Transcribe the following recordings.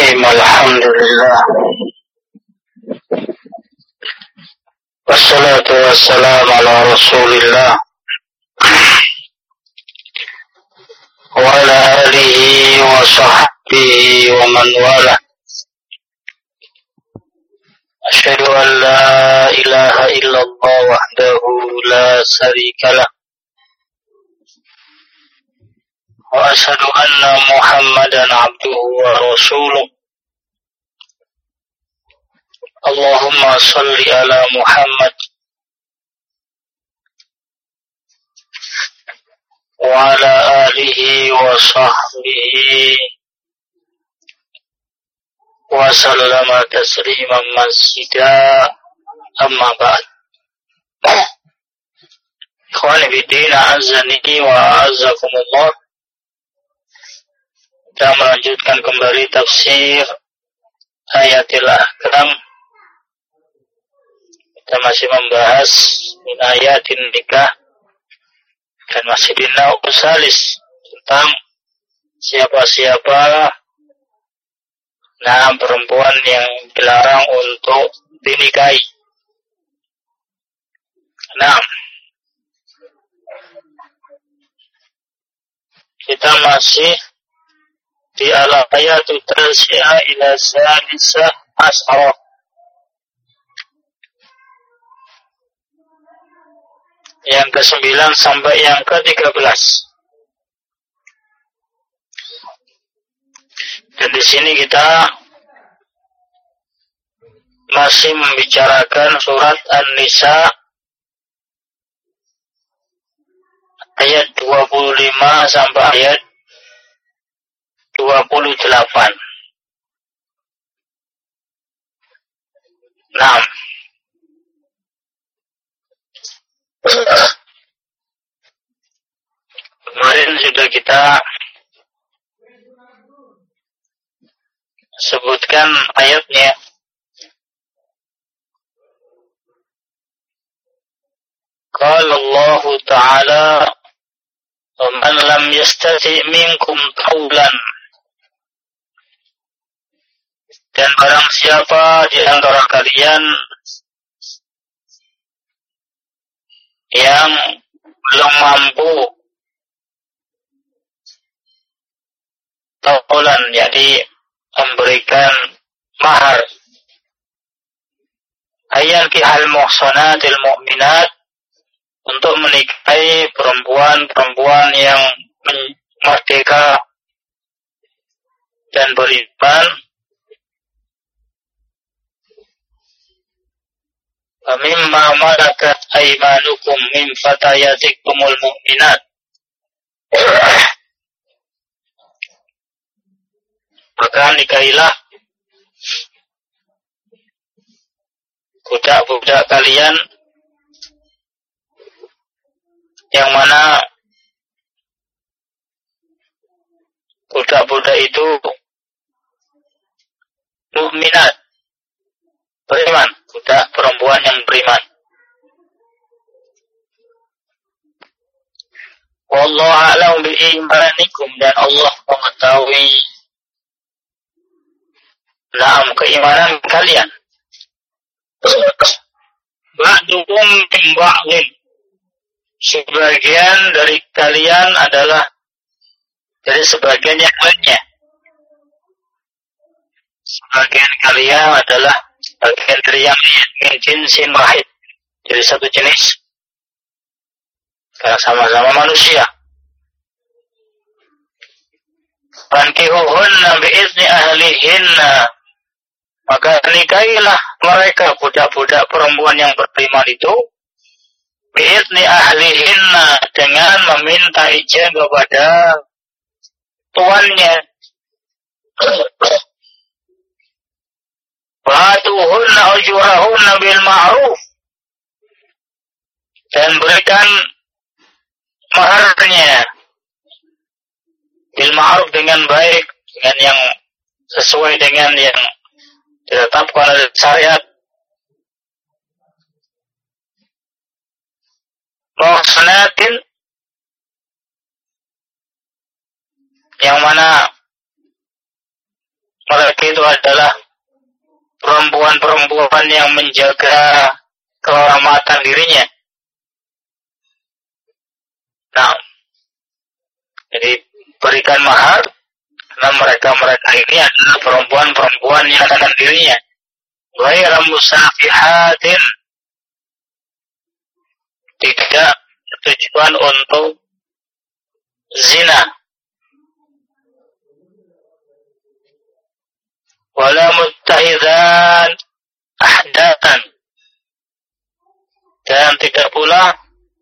Bismillahirrahmanirrahim. Alhamdulillah. Wassalatu wassalamu ala Rasulillah wa ala alihi wa sahbihi wa man wala. Asyhadu an la ilaha illallah wahdahu la syarika lah. Wa asyhadu anna Muhammadan abduhu wa rasuluh. Allahumma salli ala Muhammad wa ala alihi wa sahbihi wa sallama tasliman mazida, amma ba'd. Ikhwani fiddin, a'azzani wa a'azzakumullah. Kita melanjutkan kembali tafsir ayatil ahkam. Kita masih membahas min ayatin nikah dan masih di nauk salis tentang siapa-siapa perempuan yang dilarang untuk dinikahi. Kita masih di al-ayatul tasi'ah ila salisah asyarah. Yang ke-9 sampai yang ke-13. Dan di sini kita masih membicarakan surat An-Nisa ayat 25 sampai ayat 28. Kemarin sudah kita sebutkan ayatnya. Qala Allah Ta'ala, "Wa man lam yastati' minkum qawlan." Dan barang siapa di antara kalian yang belum mampu taulan, jadi memberikan mahar, ayyakihal muhsanatil mu'minat, untuk menikahi perempuan-perempuan yang merdeka dan beriman, mimma malakat aymanukum min fatayatikumul mu'minat. Maka nikahilah budak-budak kalian yang mana budak-budak itu mukminat, beriman, budak perempuan yang beriman. Wallahu a'lam bi imanikum, dan Allah mengetahui keimanan kalian. Ba'dukum min ba'din, sebagian dari kalian adalah dari sebagian yang lainnya. Sebagian kalian adalah bagian dari yang min jinsin wahid, dari satu jenis, karena sama-sama manusia. Fankihuhunna bi'izni ahlihinna, maka nikahilah mereka budak-budak perempuan yang beriman itu bi'izni ahlihinna, dengan meminta izin kepada tuannya. Fa'atuhunna ujurahunna bil ma'ruf, dan berikan maharnya bil ma'ruf, dengan baik, dengan yang sesuai dengan yang ditetapkan oleh syariat. Muhsanatin, yang mana mereka laki-laki itu adalah perempuan-perempuan yang menjaga kehormatan dirinya. Nah, jadi berikan mahar karena mereka ini adalah perempuan-perempuan yang menjaga dirinya. Ghairu musafihatin, tidak tujuan untuk zina. Wala muttahidan ahdatan, dan tidak pula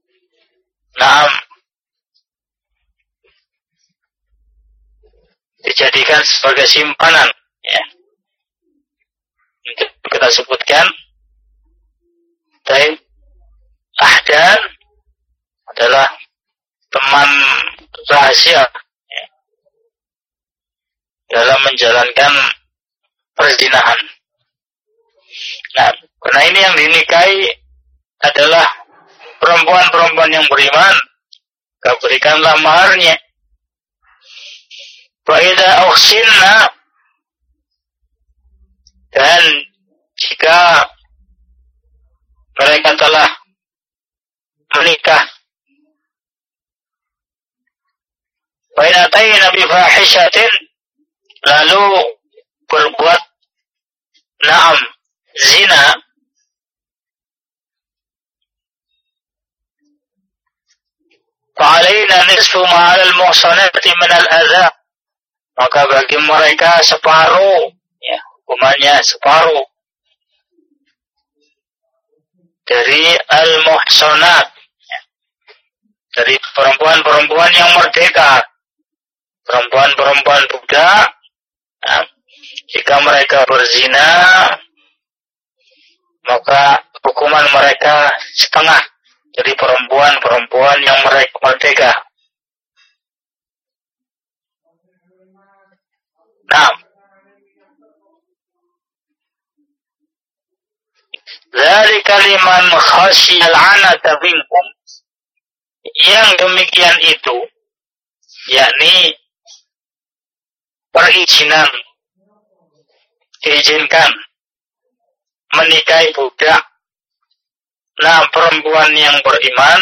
dijadikan sebagai simpanan, ya. Untuk kita sebutkan dari ahdan adalah teman rahasia, ya, dalam menjalankan perzinahan. Nah, karena ini yang dinikahi adalah perempuan-perempuan yang beriman, berikanlah maharnya. Wa idza uhsinna, dan jika mereka telah menikah, wa in atayna bi fahishatin, lalu berbuat zina, fa alaina nisfu ma 'ala al-muhsanati min al-adha, maka bagi mereka separuh, ya, hukumannya separuh dari al-muhsanat, ya, dari perempuan-perempuan yang merdeka, perempuan-perempuan budak. Nah, jika mereka berzina, maka hukuman mereka setengah dari perempuan-perempuan yang mereka merdeka. Nah, dzalika liman khasyal 'anata minkum, yang demikian itu yakni perizinan, diizinkan menikahi budak, perempuan yang beriman,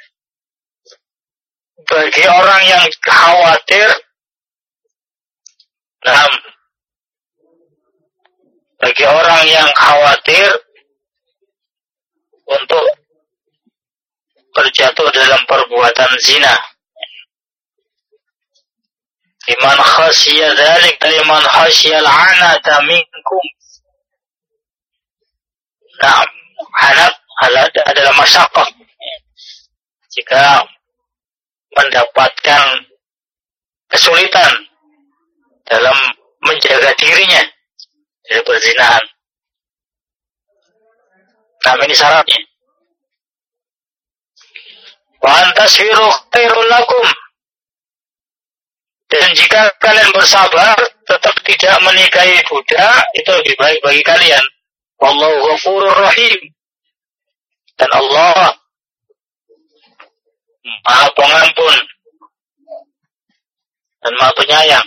bagi orang yang khawatir, bagi orang yang khawatir untuk terjatuh dalam perbuatan zina. Liman khasyiya dzalik, liman khasyal 'anata minkum. Nah, anat adalah masyaqqah, jika mendapatkan kesulitan dalam menjaga dirinya dari perzinahan. Nah, ini syaratnya. Wa antasfiru khairul lakum, dan jika kalian bersabar tetap tidak menikahi budak, itu lebih baik bagi kalian. Wallahu ghafurur rahim, dan Allah Maha Pengampun dan Maha Penyayang.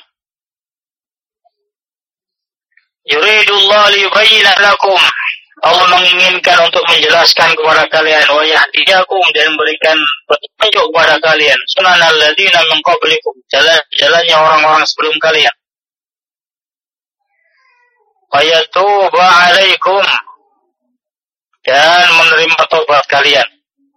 Yuridullahu liyubayyina lakum, Allah menginginkan untuk menjelaskan kepada kalian, wa yahdiyakum, dan memberikan petunjuk kepada kalian, sunanal ladzina min qablikum, jalan-jalannya orang-orang sebelum kalian. Wa yatuba 'alaikum, dan menerima taubat kalian.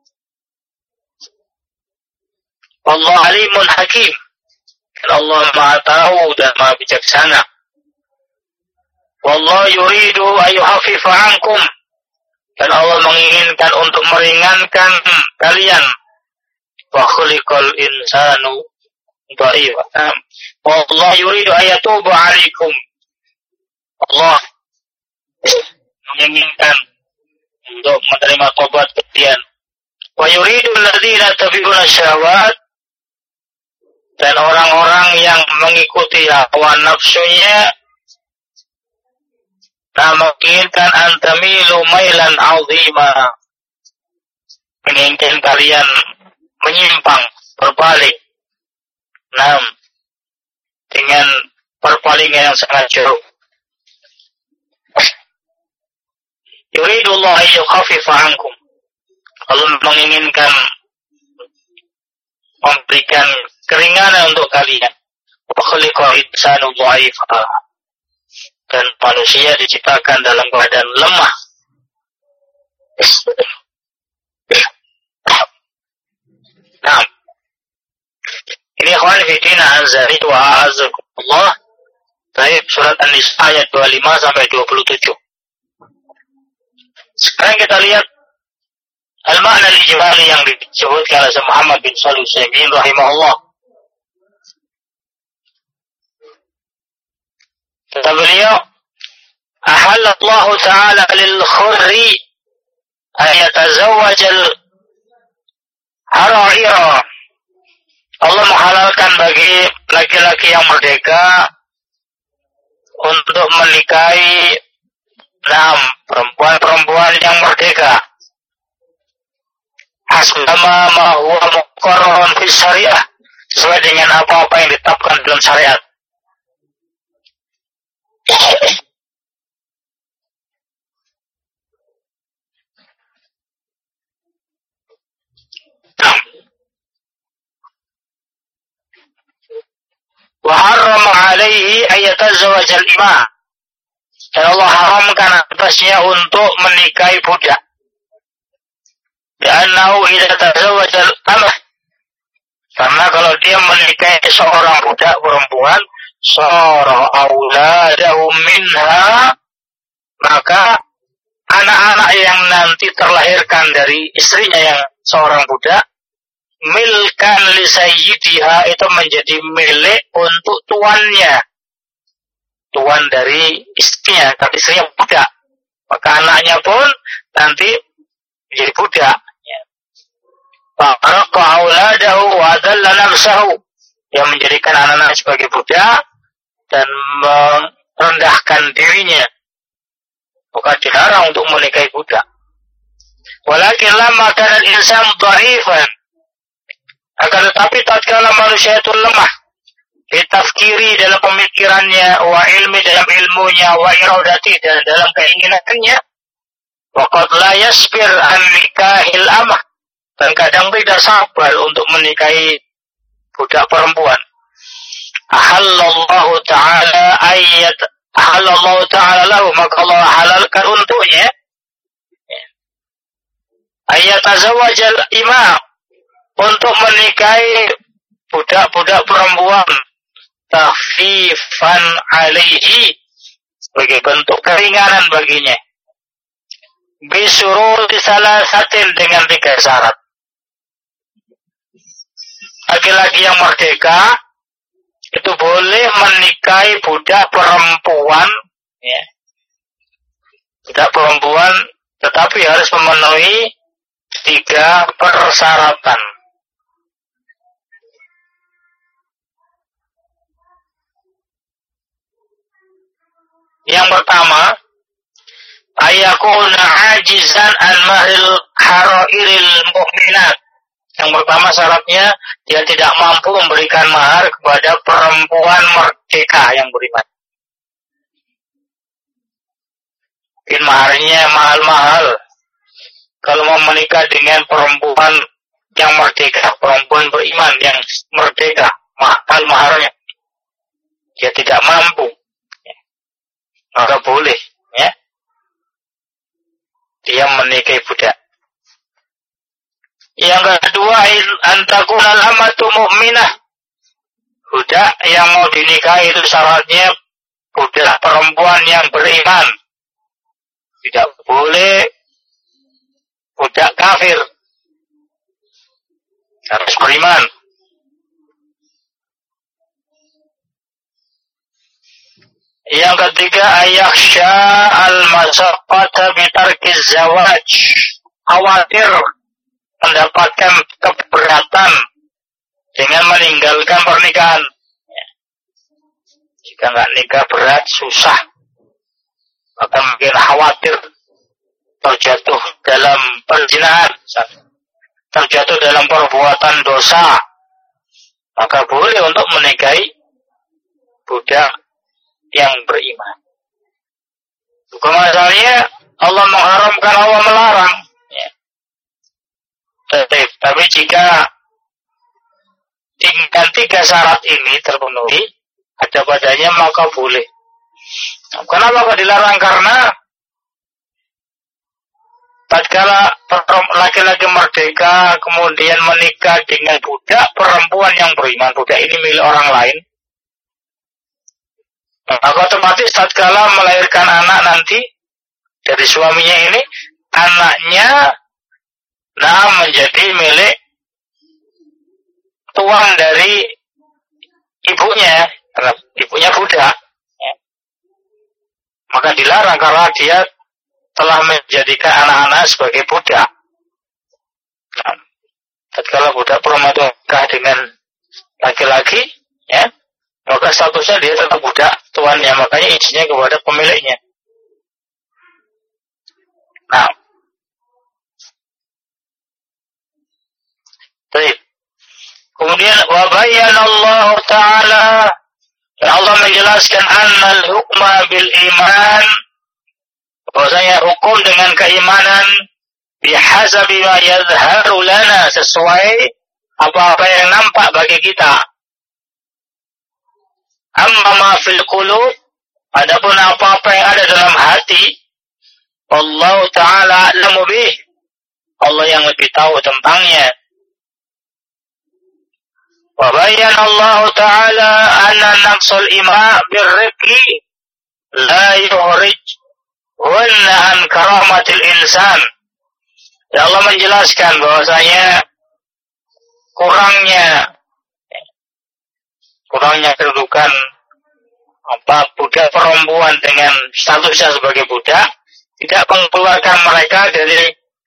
Wallahu alimun hakim, dan Allah Maha tahu dan Maha bijaksana. Wallahu yuridu ayyuhaffifa 'ankum, dan Allah menginginkan untuk meringankan kalian. Wa khuliqal insanu dha'ifa. Wallahu yuridu ayyatuba 'alaikum, Allah menginginkan untuk menerima taubat kalian. Wa yuridu alladzina tabi'una syahawat, dan orang-orang yang mengikuti hawa nafsunya, menginginkan antamilu mailan 'azima, menginginkan kalian menyimpang, berbalik, dengan perpalingan yang sangat jauh. yuridullahu an yukhaffifa ankum. Allah menginginkan memberikan keringanan untuk kalian. Wa khuliqal insanu dha'ifa. Dan manusia diciptakan dalam keadaan lemah. Nah, ini ikhwan fillah azza wa azakumullah. Baik, surat An-Nisa ayat 25 sampai 27. Sekarang kita lihat al-makna al-ijmali yang disebutkan oleh Muhammad bin Shalih Al-Utsaimin rahimahullah. Kata beliau, ahalla Allah Ta'ala lil khurri ayatazawwaj al-hara'ira. Allah menghalalkan bagi laki-laki yang merdeka untuk menikahi perempuan-perempuan yang merdeka. Hasbama ma huwa muqarrarun fi syariah, sesuai dengan apa-apa yang ditetapkan dalam syariat. Wa harrama alaihi ayatazawaj al-ima. Dan Allah haramkan atasnya untuk menikahi budak. Karena idza tazawwaj al-amah, karena kalau dia menikahi seorang budak perempuan, sara auladahu minha, maka anak-anak yang nanti terlahirkan dari istrinya yang seorang budak, milkan li sayyidiha, itu menjadi milik untuk tuannya, tuan dari istrinya, tapi istrinya budak, maka anaknya pun nanti menjadi budak. Fa'araqa auladahu wa adalla nafsahu, yang menjadikan anak-anak sebagai budak dan merendahkan dirinya, maka dilarang untuk menikahi budak. Walakin lamma kana al-insan dha'ifan, akan tetapi tatkala manusia itu lemah, ditafkiri dalam pemikirannya, wa ilmi dalam ilmunya, wa iradati dan dalam keinginannya, waqad la yasbir an nikahil amah, dan kadang tidak sabar untuk menikahi budak perempuan. Ahallallahu ta'ala lahu, maka Allah halalkan untuknya ayat azawajal imam, untuk menikahi budak-budak perempuan, takhfifan alaihi, sebagai bentuk keringanan baginya, bisuruti salasatin, dengan 3 syarat. Laki-laki yang merdeka itu boleh menikahi budak perempuan, ya, budak perempuan, tetapi harus memenuhi 3 persyaratan. Yang pertama, ayakuna ajizan an mahril harairil mu'minat. Yang pertama syaratnya, dia tidak mampu memberikan mahar kepada perempuan merdeka yang beriman. Mungkin maharnya mahal-mahal. Kalau mau menikah dengan perempuan yang merdeka, perempuan beriman yang merdeka, mahal maharnya, dia tidak mampu, maka boleh, ya, dia menikahi budak. Yang kedua, antakuna al-amatu mu'minah, budak yang mau dinikahi itu syaratnya budak perempuan yang beriman, tidak boleh budak kafir, harus beriman. Yang ketiga, ayakhsha al-masyaqqata bitarkiz zawaj, khawatir mendapatkan keberatan dengan meninggalkan pernikahan. Jika nggak nikah berat, susah, maka mungkin khawatir terjatuh dalam perzinahan, terjatuh dalam perbuatan dosa, maka boleh untuk menikahi budak yang beriman. Hukum asalnya Allah mengharamkan, Allah melarang. Ya. Tapi jika tingkat 3 syarat ini terpenuhi, ada padanya, maka boleh. Kenapa kok dilarang? Karena tatkala laki-laki merdeka kemudian menikah dengan budak perempuan yang beriman, budak ini milik orang lain, maka otomatis tatkala melahirkan anak nanti dari suaminya ini, anaknya menjadi milik tuan dari ibunya, karena ibunya budak. Maka dilarang karena dia telah menjadikan anak-anak sebagai budak. Tatkala budak perempuan menikah dengan laki-laki, ya, maka statusnya dia tetap budak tuannya, makanya izinnya kepada pemiliknya. Nah, baik. Kemudian wa bayyana Allah Ta'ala, dan Allah menjelaskan annal hukma bil iman, bahwasanya hukum dengan keimanan bihasabi ma yadhharu lana, sesuai apa-apa yang nampak bagi kita. Amma ma fil qulub, adapun apa-apa yang ada dalam hati, Allah Ta'ala a'lamu bih, Allah yang lebih tahu tentangnya. Wa bayyana Allah Ta'ala anna naqsul ima birriqi la yuhrij wanna an karamatil insan. Ya, Allah menjelaskan bahwasanya kurangnya kedudukan budak perempuan dengan statusnya sebagai budak tidak mengeluarkan mereka dari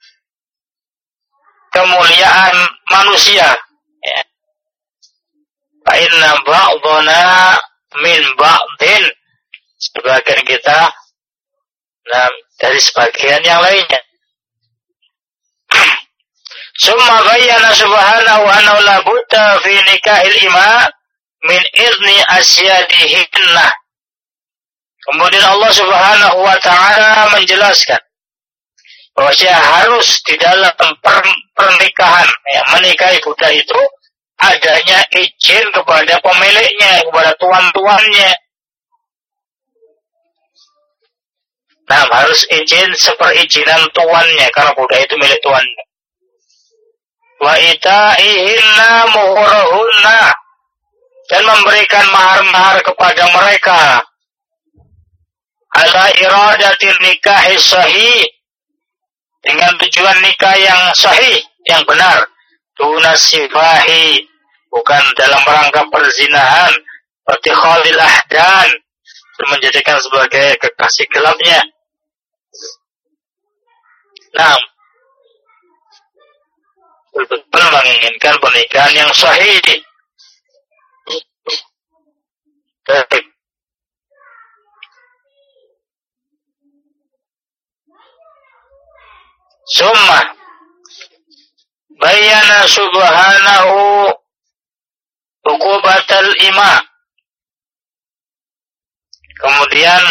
kemuliaan manusia. Ya. Fa inna ba'dana min ba'din, sebagian kita dari sebagian yang lainnya. Summa bayyana subhanahu annahu la budda fi nikahil ima min izni asyadihinna. Kemudian Allah Subhanahu wa Ta'ala menjelaskan bahwa harus di dalam pernikahan, ya, menikahi budak itu adanya izin kepada pemiliknya, kepada tuan-tuannya. Nah, harus izin seperizinan tuannya, karena budak itu milik tuannya. Wa ita'ihinna muhurahunna, dan memberikan mahar-mahar kepada mereka. Ala iradatil nikahi sahih, dengan tujuan nikah yang sahih, yang benar. Tunasifahi, bukan dalam rangka perzinahan, seperti khalil ahdan, menjadikan sebagai kekasih gelapnya. Nah, betul-betul menginginkan pernikahan yang sahih. Summa bayyana subhanahu uqubatal ima. Kemudian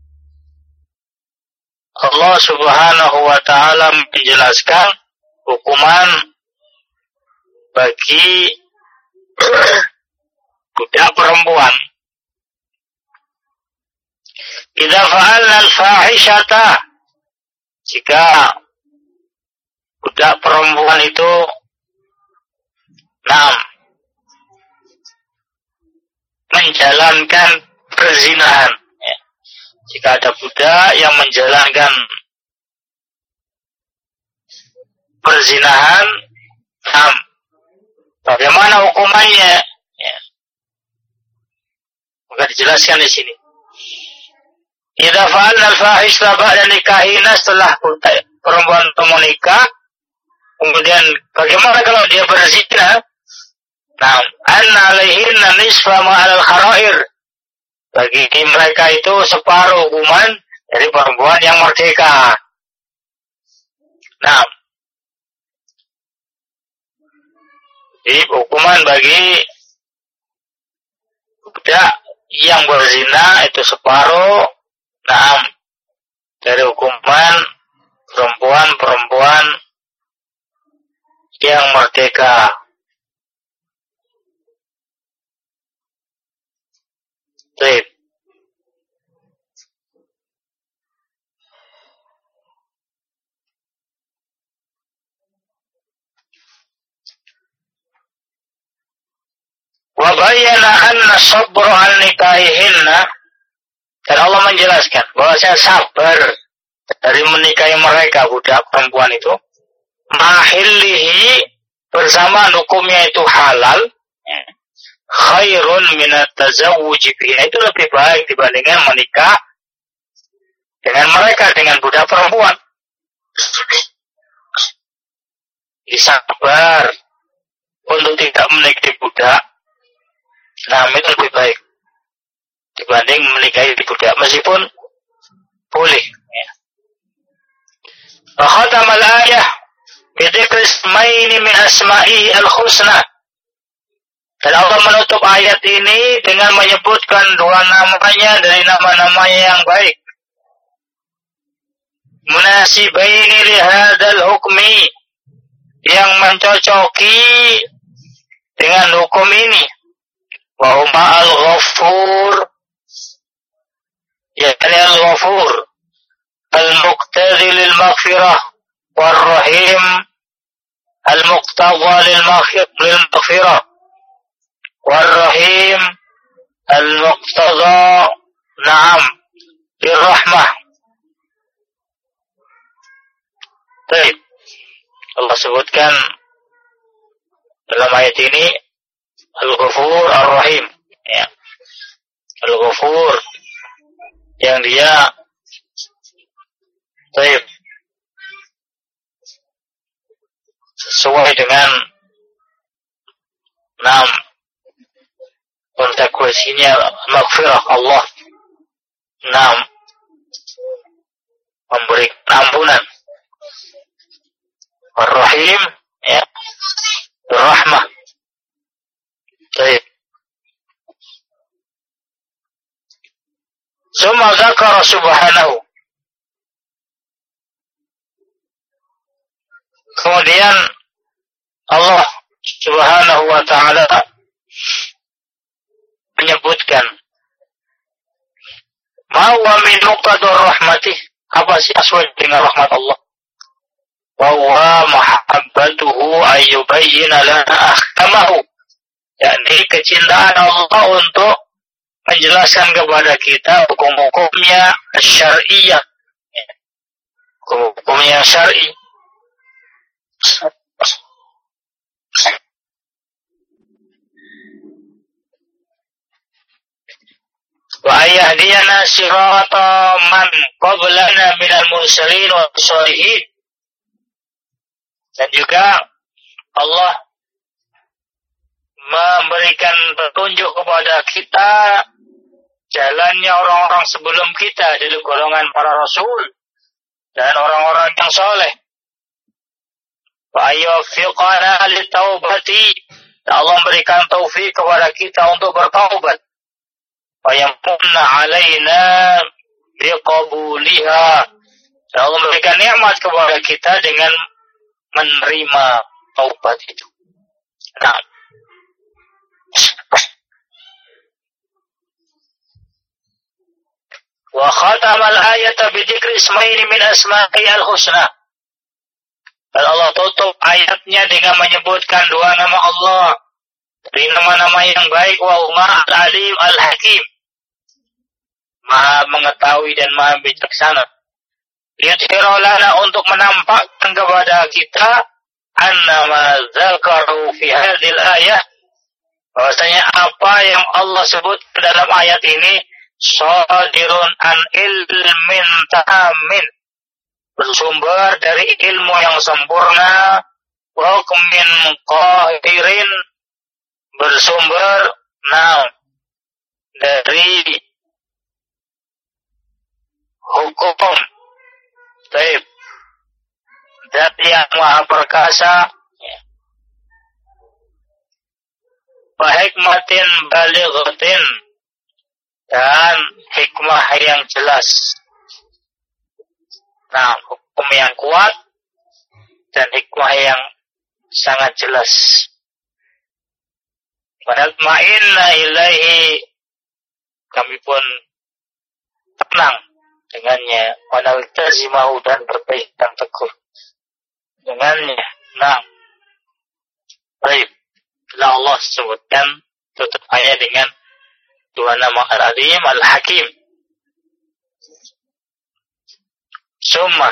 Allah Subhanahu wa Ta'ala menjelaskan hukuman bagi budak perempuan. Idza fa'alna al-fahishata, jika budak perempuan itu menjalankan perzinahan, ya. Jika ada budak yang menjalankan perzinahan, bagaimana hukumannya? Ya. Maka dijelaskan di sini. Idza fa'alna al-fahisha ba'da nikahina, setelah perempuan itu menikah, kemudian bagaimana kalau dia berzina? Anna alaihinna nisfa ma'al kharair, bagi mereka itu separuh hukuman dari perempuan yang merdeka. Jadi hukuman bagi budak yang berzina itu separuh dari hukuman perempuan-perempuan yang merdeka. Baik. Wa bayyana anna sabra an nikahihinna, dan Allah menjelaskan bahwa saya sabar dari menikahi mereka, budak perempuan itu, mahillihi, bersama hukumnya itu halal, khairun minat tazawuji biha, itu lebih baik dibandingkan menikah dengan mereka, dengan budak perempuan. Sabar untuk tidak menikahi budak, nah itu lebih baik dibanding menikahi budak, meskipun boleh. Wa khatamal ayah bi dzikri ismaini min asma'ihi al-husna, dan Allah menutup ayat ini dengan menyebutkan dua namanya dari nama-namanya yang baik, munasibaini li hadzal hukmi, yang mencocoki dengan hukum ini. Wa huma al-ghafur, yakni al-ghafur al-muqtadi lil maghfirah, wal rahim al-muqtadha lil maghfirah, wal rahim al-muqtadha na'am lil rahmah. Baik, Allah sebutkan dalam ayat ini Al-Ghafur Ar-Rahim, ya. Al-Ghafur yang dia baik sesuai dengan konsekuensinya maghfirah Allah, memberi ampunan. Ar-Rahim, ya, rahmah. Baik. Summa dzakara subhanahu, kemudian Allah subhanahu wa ta'ala menyebutkan ma huwa min muqtadir rahmatih, apa sih sesuai dengan rahmat Allah, wa huwa mahabbatuhu ayyubayyina lana ahkamahu, yakni kecintaan Allah untuk menjelaskan kepada kita hukum-hukumnya syar'iyah, hukum-hukumnya syar'i. Wa ayahdiyana sirata man qablana minal mursalin wa sholihin, dan juga Allah memberikan petunjuk kepada kita jalannya orang-orang sebelum kita dari golongan para rasul dan orang-orang yang soleh. Wa yuwaffiqana litaubati, Allah memberikan taufik kepada kita untuk bertaubat. Wa yamunna alaina biqabuliha, Allah memberikan nikmat kepada kita dengan menerima taubat itu. Nah, wa khatamal ayata bi dzikri ismaini min asma'i al-husna, dan Allah tutup ayatnya dengan menyebutkan dua nama Allah dari nama-nama yang baik, wa huma al-alim al-hakim, maha mengetahui dan maha bijaksana. Yudhiru lana, untuk menampakkan kepada kita annama dzakaru fi hadhil ayah, bahwasanya apa yang Allah sebut dalam ayat ini shadirun an ilmin tamin, bersumber dari ilmu yang sempurna, wa hukmin qahirin, bersumber dari hukum taib zat yang maha perkasa, wa hikmatin balighatin, dan hikmah yang jelas. Nah, hukum yang kuat dan hikmah yang sangat jelas. Wanatma'inna ilaihi, kami pun tenang dengannya. Wanaltazimahu, dan berpegang teguh dengannya. Nah, baik. Bila Allah sebutkan tutup ayat dengan dua nama Al-Alim, Al-Hakim. Summa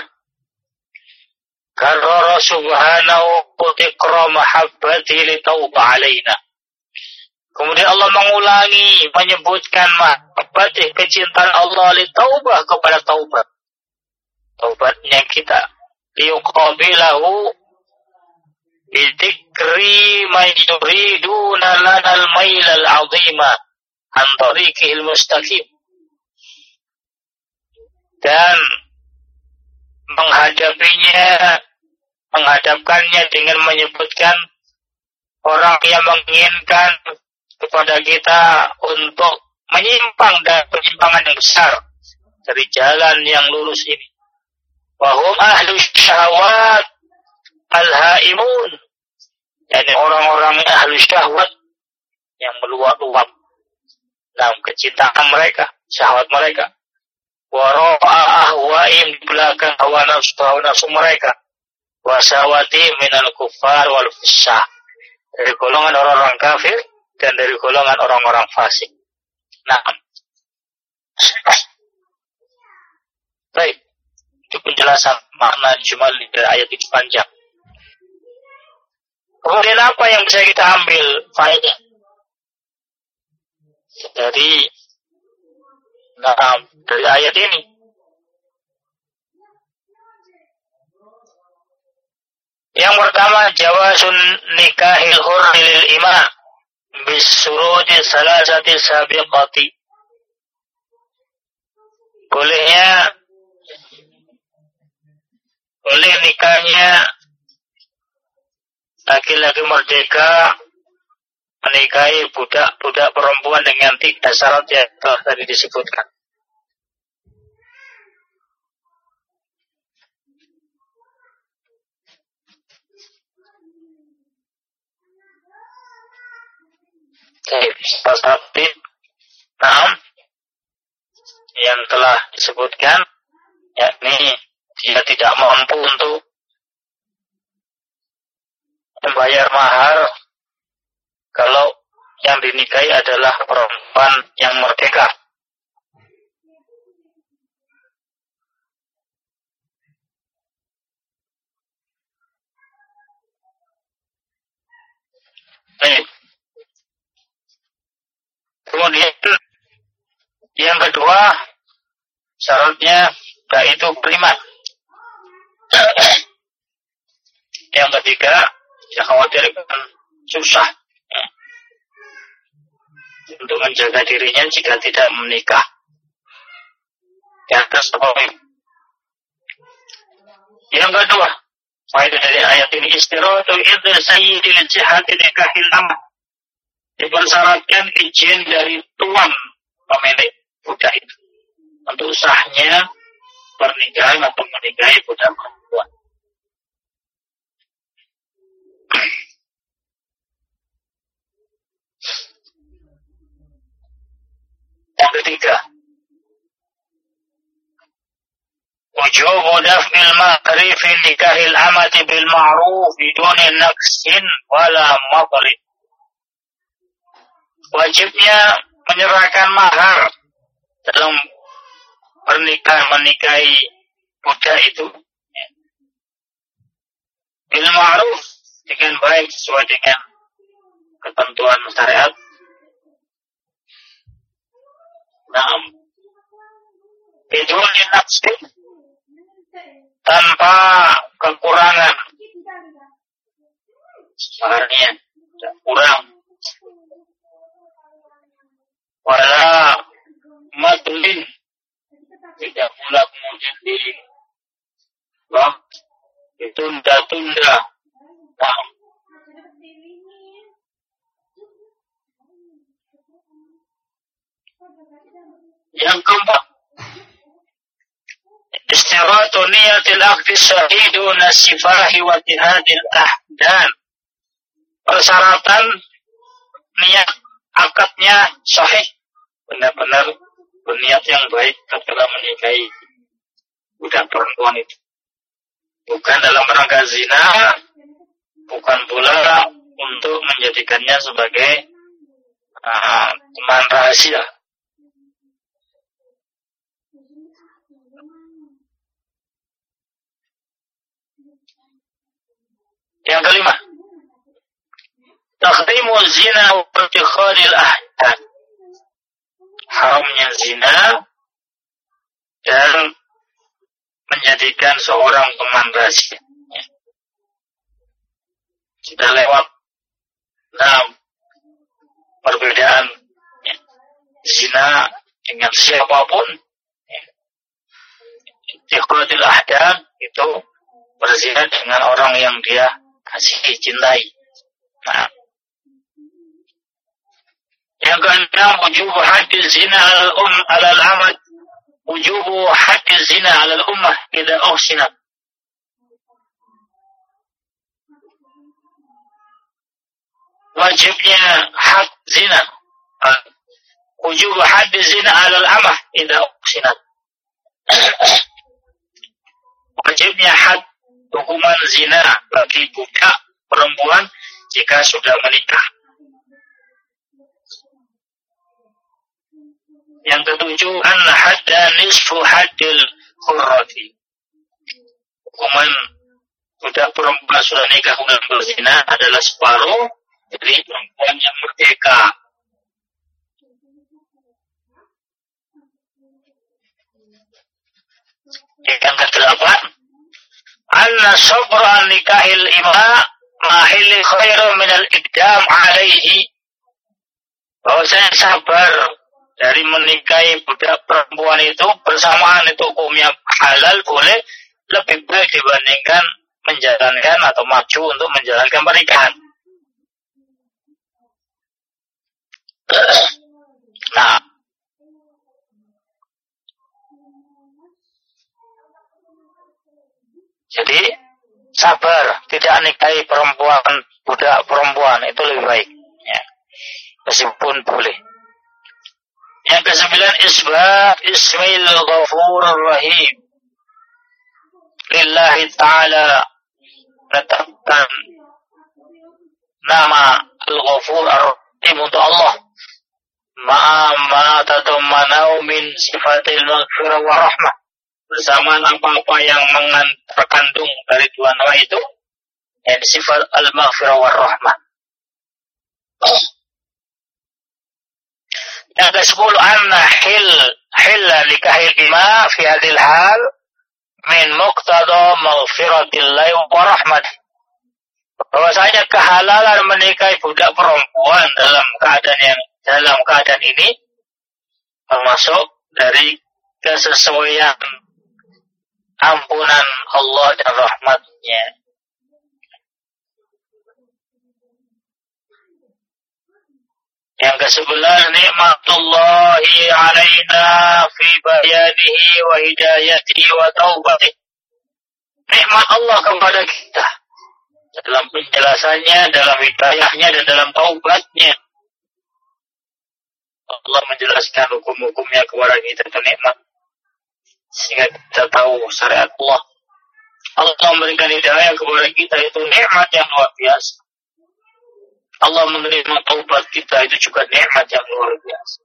karrara subhanahu tiqra mahabbati li tauba alaina. Kemudian Allah mengulangi menyebutkan mahabbati, kecintaan Allah li taubah, kepada taubat. Taubatnya kita. Liuqabilahu bidikri man yuriduna lana al-mail al-azima an tariqihil mustaqim. Dan menghadapkannya dengan menyebutkan orang yang menginginkan kepada kita untuk menyimpang dari penyimpangan yang besar dari jalan yang lurus ini. Wahum ahlu syahwat al-haimun, yakni orang-orang ahlu syahwat yang meluap-luap dalam kecintaan mereka, syahwat mereka. Wara'a ahwa'im, di belakang hawa nafsu mereka. Wasawati minal kuffar wal fusah, dari golongan orang-orang kafir dan dari golongan orang-orang fasik. Nah, baik, itu penjelasan makna jumal dari ayat itu panjang. Kemudian apa yang bisa kita ambil faedah dari ayat ini? Yang pertama, jawazun nikahil hurri lil ima bisurudi salasati sabiqati. Boleh nikahnya laki-laki merdeka menikahi budak perempuan dengan 3 syarat yang telah tadi disebutkan. Syarat yang telah disebutkan, yakni dia tidak mampu untuk membayar mahar kalau yang dinikahi adalah perempuan yang merdeka. Kemudian yang kedua syaratnya yaitu beriman. Yang ketiga, dikhawatirkan susah untuk menjaga dirinya jika tidak menikah. Yang kesepakat. Yang kedua, faedah dari ayat ini, istirahatul idza sayyidil jihad nikahil amah. Dipersyaratkan izin dari tuan pemilik budak itu untuk sahnya pernikahan atau menikahi budak perempuan. Yang ketiga, wujubu daf'il mahri fi nikahil amati bil ma'ruf biduni naqsin wala madlib. Wajibnya menyerahkan mahar dalam pernikahan menikahi budak itu bil ma'ruf, dengan baik sesuai dengan ketentuan syariat. Biduni naqsin, tanpa kekurangan, maharnya tidak kurang. Wala madlin, tidak pula kemudian ditunda-tunda. Yang keempat, Istiratu niyatil aqdi sahiduna sifahi wa tihadil ahdan. Persyaratan niat akadnya sahih, benar-benar berniat yang baik ketika menikahi budak perempuan itu. Bukan dalam rangka zina, bukan pula untuk menjadikannya sebagai teman rahasia. Yang kelima, tahrimul zina wa irtikhadil ahdan. Haramnya zina dan menjadikan seorang teman rahasia. Sudah lewat perbedaan zina dengan siapapun. Irtikhadil ahdan itu berzina dengan orang yang dia kasih, cintai. Nah, yang keenam, wujubu haddi zina ala al-amad, wujubu haddi zina ala al-ummah idza uhsinat. Wajibnya had zina, wujubu haddi zina ala al-amah idza uhsinat. Wajibnya had, hukuman zina bagi budak perempuan jika sudah menikah. Yang ketujuh, anna hadda nisfu haddil khurrati. Hukuman budak perempuan sudah nikah kemudian berzina adalah separuh dari perempuan yang merdeka. Yang kedelapan, anna sabra nikahil ima mahili khairu minal iqdam alaihi. Bahwasanya sabar dari menikahi budak perempuan itu bersamaan itu hukumnya halal, boleh, lebih baik dibandingkan menjalankan atau maju untuk menjalankan pernikahan. Nah, jadi sabar tidak nikahi budak perempuan itu lebih baik, ya. Meskipun boleh. Yang kesembilan, isbat ismil ghafurur rahim. Lillahi ta'ala, menetapkan nama al-ghafur ar-rahim untuk Allah. Ma'ama tadamanau min sifatil maghfirah wa rahmah. Bersamaan apa-apa yang terkandung dari dua nama itu, yang sifat al-maghfirah wa rahmah. Yang ke-10, anna hilla likahil ima fi hadil hal min muqtada maghfiratillahi wa rahmatih. Bahwasanya kehalalan menikahi budak perempuan dalam keadaan ini termasuk dari kesesuaian ampunan Allah dan rahmatnya. Yang ke-11, nikmatullahi alaina fi bayanihi wa hidayatihi wa taubatih. Nikmat Allah kepada kita dalam penjelasannya, dalam hidayahnya, dan dalam taubatnya. Allah menjelaskan hukum-hukumnya kepada kita itu nikmat, sehingga kita tahu syariat Allah. Allah memberikan hidayah kepada kita itu nikmat yang luar biasa. Allah menerima taubat kita itu juga nikmat yang luar biasa.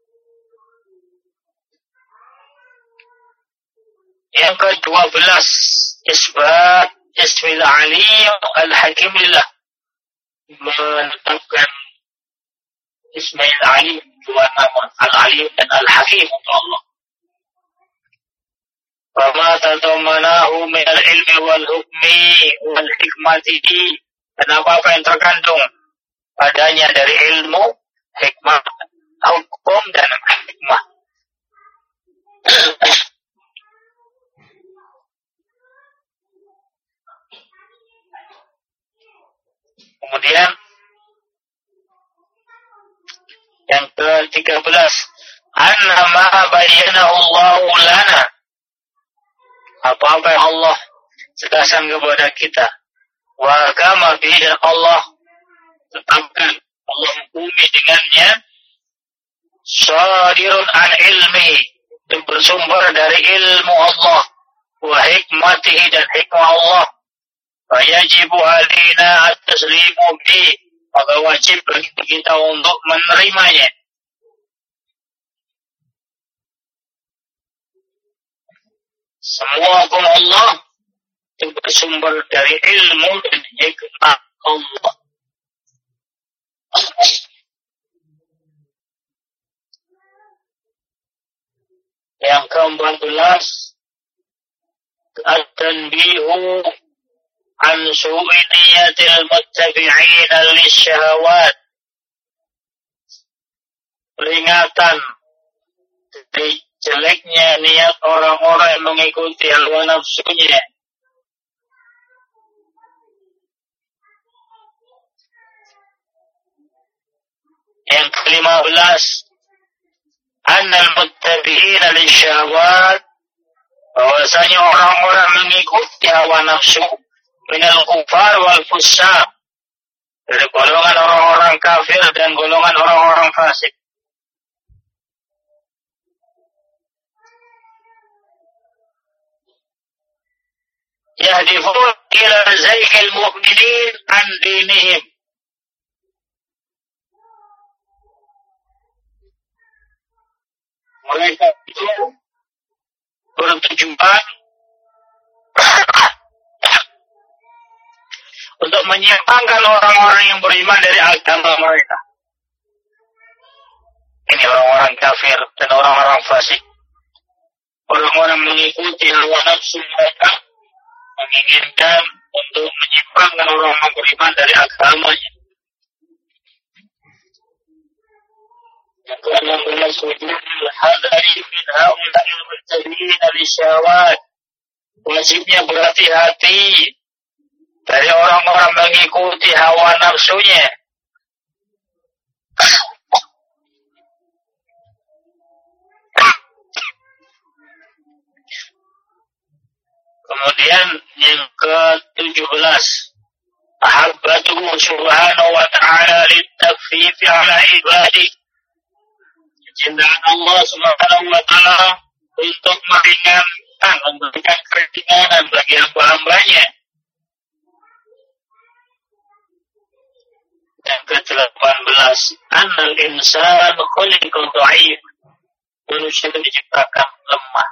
Yang ke-12, isbat ismil alim al-hakim lillah. Menetapkan ismil alim, dua nama, al-alim dan al-hakim untuk Allah. Fama tatamanahu min al-ilmi wal-hukmi wal-hikmatihi. Dan apa-apa yang terkandung padanya dari ilmu, hikmah, hukum, dan hikmah. Kemudian yang ke-13, anna ma bayyanahu Allahu lana apa-apa yang Allah jelaskan kepada kita. Wa kama bihi, dan Allah tetapkan, Allah hukumi dengannya. Shadirun an ilmi, itu bersumber dari ilmu Allah. Wa hikmatihi, dan hikmah Allah. Wa yajibu alina at-taslimu bi, maka wajib bagi kita untuk menerimanya. Semua hukum Allah itu bersumber dari ilmu dan hikmah Allah. Yang ke-14, at-tanbihu an su'i niyatil muttabi'ina lisyahawat. Peringatan dari jeleknya niat orang-orang yang mengikuti hawa nafsunya. Yang ke-15, annal muttabi'ina lisyahawat, bahwasanya orang-orang mengikuti hawa nafsu minal kufar wal fusaq, dari golongan orang-orang kafir dan golongan orang-orang fasik. Yahdifun ila zayhil mu'minin an dinihim, mereka itu bertujuan untuk menyimpangkan orang-orang yang beriman dari agama mereka. Ini orang-orang kafir dan orang-orang fasik. Orang-orang mengikuti hawa nafsu mereka, menginginkan untuk menyimpangkan orang-orang beriman dari agamanya. Yang ke-16, wujudul hadari min haula'il muttabi'ina lisyahawat, wajibnya berhati-hati dari orang-orang mengikuti hawa nafsunya. Kemudian yang ke-17, ahabbatuhu subhanahu wa ta'ala litakfifi ala ibadi, kecintaan Allah subhanahu wa ta'ala untuk meringankan, memberikan keringanan bagi hamba-hambanya. Yang ke-18, annal insan khuliqun dha'if, manusia itu diciptakan lemah.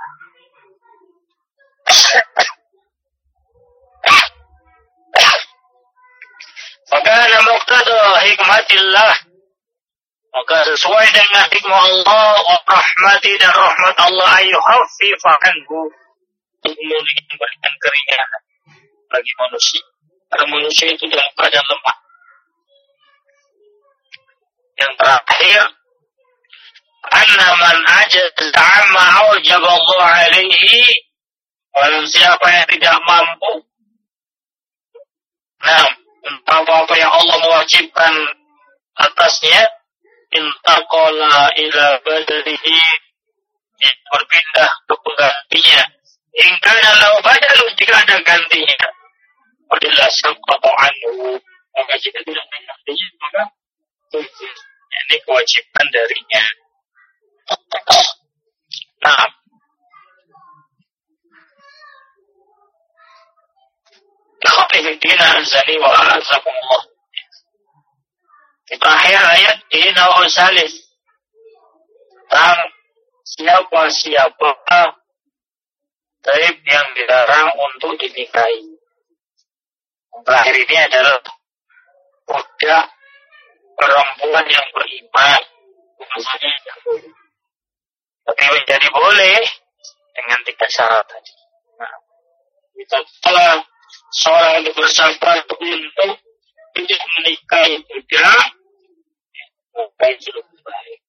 Fakana muqtada hikmatillah, maka sesuai dengan hikmah Allah wa rahmati, dan rahmat Allah, ayyuhaffifa anhu, untuk memberikan keringanan bagi manusia, karena manusia itu dalam keadaan lemah. Yang terakhir, anna man ajaza amma awjaba Allah alaihi, barang siapa yang tidak mampu apa-apa yang Allah mewajibkan atasnya, intaqala ila badalihi, berpindah ke penggantinya. In kana lahu badalun, jika ada gantinya, wadilla saqata anhu, maka jika tidak ada gantinya, maka ini kewajiban darinya. Nah, Khafifidina azali wa azakumullah. Kita akhir ayat dina wa salis, tentang siapa-siapa taib yang dilarang untuk dinikahi. Terakhir ini adalah budak perempuan yang beriman, bukan saja yang boleh, tapi menjadi boleh dengan 3 syarat tadi. Nah, kita telah seorang itu bersabar untuk tidak menikahi budak, maka itu lebih baik.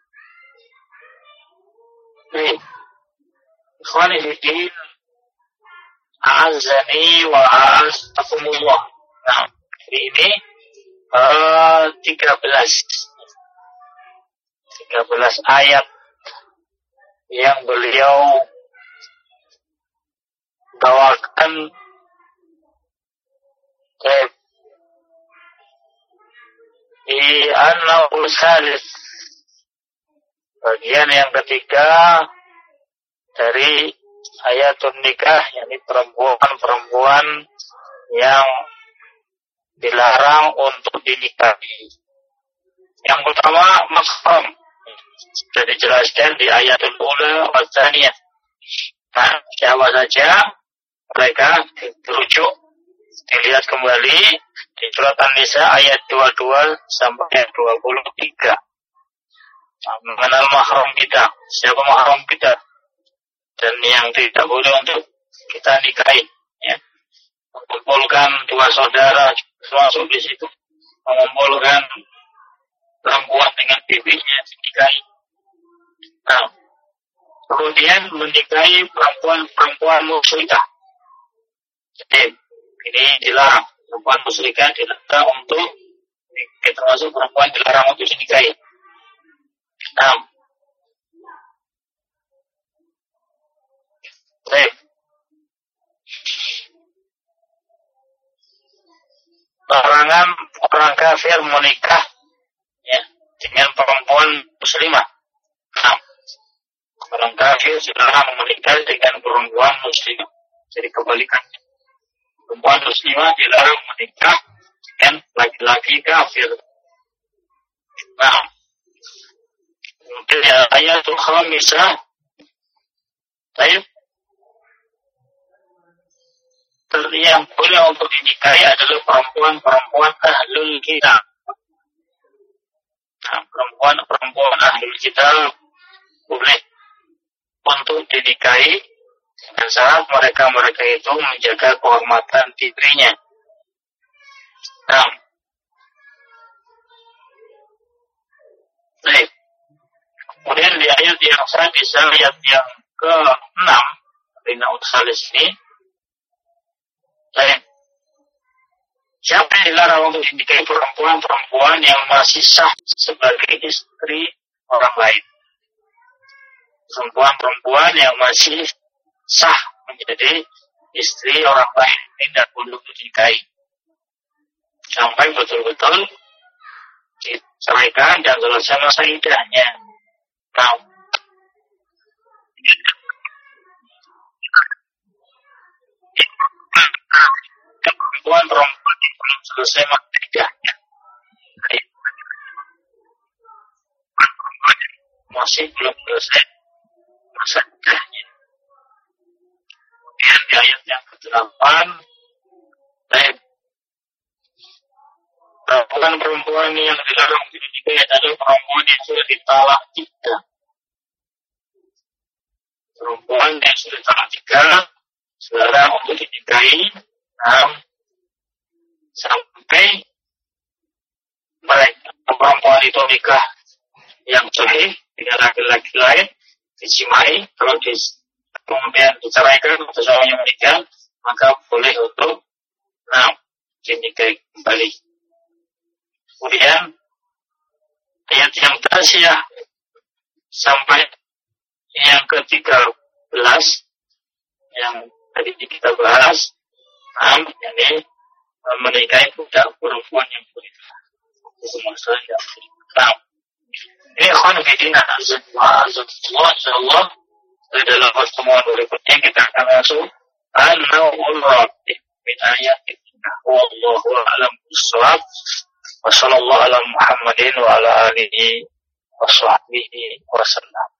Baik, ikhwani fiddin, a'azzani wa a'azzakumullah. Nah, ini 13 ayat yang beliau bawakan di an-naw'ul salis, bagian yang ketiga dari ayatun nikah, yakni perempuan-perempuan yang dilarang untuk dinikahi. Yang pertama mahram, sudah dijelaskan di ayatul ula wa tsaniyah. Nah, siapa saja mereka dirujuk, dilihat kembali di surat An-Nisa ayat 22 sampai ayat 23. Nah, mengenal mahram kita, siapa mahram kita, dan yang tidak boleh untuk kita nikahi, ya. Mengumpulkan dua saudara termasuk di situ, mengumpulkan perempuan dengan bibinya dinikahi. Nah, kemudian menikahi perempuan musyrikah. Jadi ini dilarang, perempuan musyrikah dilarang untuk, termasuk perempuan dilarang untuk dinikahi. Nah, baik. Larangan orang kafir menikah, ya, dengan perempuan muslimah. Nah, orang kafir dilarang menikah dengan perempuan muslimah. Jadi kebalikannya, perempuan muslimah dilarang menikah dengan laki-laki kafir. Nah, kemudian ayatul khamisah, baik, yang boleh untuk dinikahi adalah perempuan-perempuan ahlul kitab. Nah, perempuan ahlul kitab boleh untuk dinikahi dengan syarat mereka itu menjaga kehormatan dirinya. Nah, baik. Kemudian di ayat yang sadis, ayat yang ke-6 dari Naut Salis ini, baik, siapa yang dilarang untuk dinikahi perempuan-perempuan yang masih sah sebagai istri orang lain? Perempuan-perempuan yang masih sah menjadi istri orang lain ini tidak boleh dinikahi sampai betul-betul diceraikan dan selesai masa iddahnya. Nah, perempuan yang belum selesai masa iddahnya, masih belum selesai masa iddahnya. Kemudian di ayat yang ke-8, baik, perempuan yang dilarang dinikahi adalah perempuan yang sudah ditalak 3. Perempuan yang sudah ditalak 3 dilarang untuk dinikahi sampai mereka perempuan itu nikah yang sahih dengan laki-laki lain, dijimai, kalau kemudian diceraikan atau suaminya menikah, maka boleh untuk dinikahi kembali. Kemudian ayat yang terakhir sampai yang ke-13 yang tadi kita bahas, ini menikahi budak perempuan yang beriman. Semua saja. Nah, ini akan bidina azallah, insyaallah dalam pertemuan berikutnya kita akan masuk an-naw'ul rabi' min ayatin. Wallahu a'lam bissawab. Wassallallahu ala Muhammadin wa ala alihi wa sahbihi wa sallam.